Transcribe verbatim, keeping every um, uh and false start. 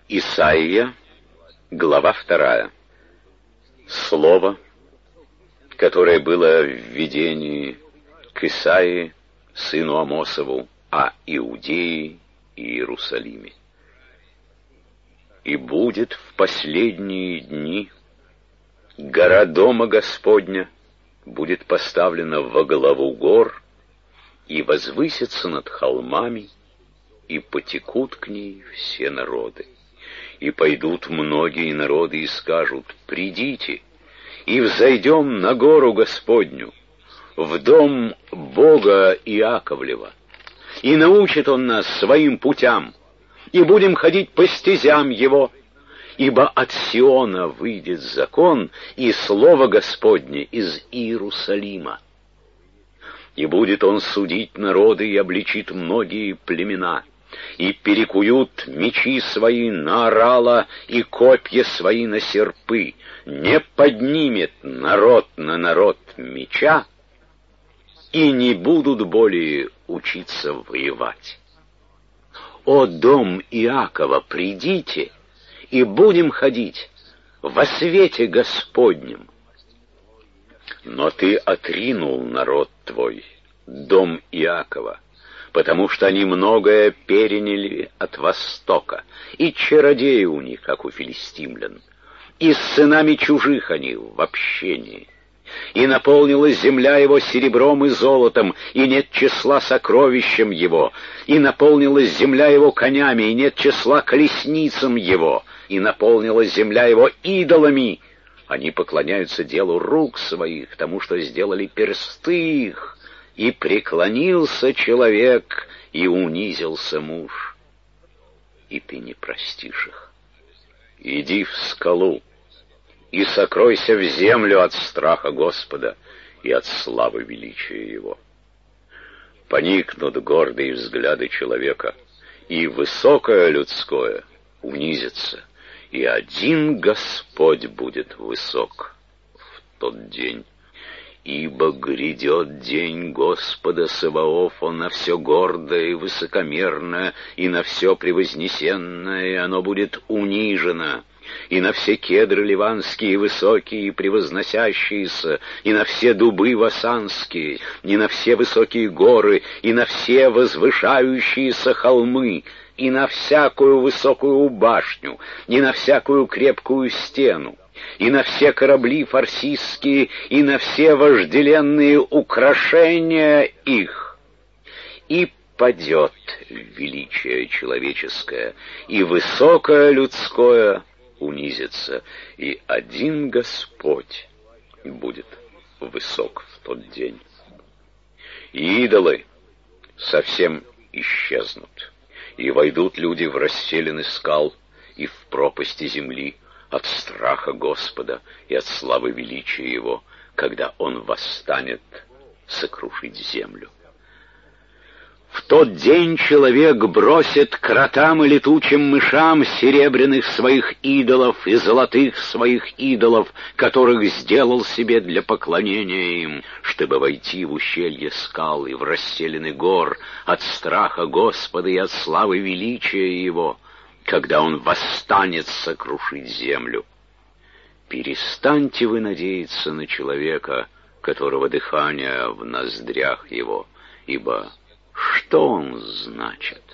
Исайя, глава вторая. Слово, которое было в видении к Исаии, сыну Амосову, о Иудее и Иерусалиме. «И будет в последние дни гора дома Господня будет поставлена во главу гор, и возвысится над холмами, и потекут к ней все народы. И пойдут многие народы и скажут: придите, и взойдем на гору Господню, в дом Бога Иаковлева, и научит Он нас своим путям, и будем ходить по стезям Его, ибо от Сиона выйдет закон, и слово Господне из Иерусалима. И будет Он судить народы, и обличит многие племена, и перекуют мечи свои на орала и копья свои на серпы. Не поднимет народ на народ меча, и не будут более учиться воевать. О дом Иакова, придите, и будем ходить во свете Господнем. Но ты отринул народ твой, дом Иакова, потому что они многое переняли от Востока, и чародеи у них, как у филистимлян, и с сынами чужих они в общении. И наполнилась земля его серебром и золотом, и нет числа сокровищем его, и наполнилась земля его конями, и нет числа колесницам его, и наполнилась земля его идолами. Они поклоняются делу рук своих, тому, что сделали персты их, и преклонился человек, и унизился муж. И ты не простишь их. Иди в скалу, и сокройся в землю от страха Господа и от славы величия Его. Поникнут гордые взгляды человека, и высокое людское унизится, и один Господь будет высок в тот день. Ибо грядет день Господа Саваофа на все гордое и высокомерное, и на все превознесенное, и оно будет унижено, и на все кедры ливанские высокие и превозносящиеся, и на все дубы васанские, и на все высокие горы, и на все возвышающиеся холмы, и на всякую высокую башню, и на всякую крепкую стену, и на все корабли фарсистские, и на все вожделенные украшения их. И падет величие человеческое, и высокое людское унизится, и один Господь будет высок в тот день. И идолы совсем исчезнут, и войдут люди в расселины скал и в пропасти земли, от страха Господа и от славы величия Его, когда Он восстанет сокрушить землю. В тот день человек бросит кротам и летучим мышам серебряных своих идолов и золотых своих идолов, которых сделал себе для поклонения им, чтобы войти в ущелье скал и в расселины гор от страха Господа и от славы величия Его, когда Он восстанет сокрушить землю. Перестаньте вы надеяться на человека, которого дыхание в ноздрях его, ибо что он значит?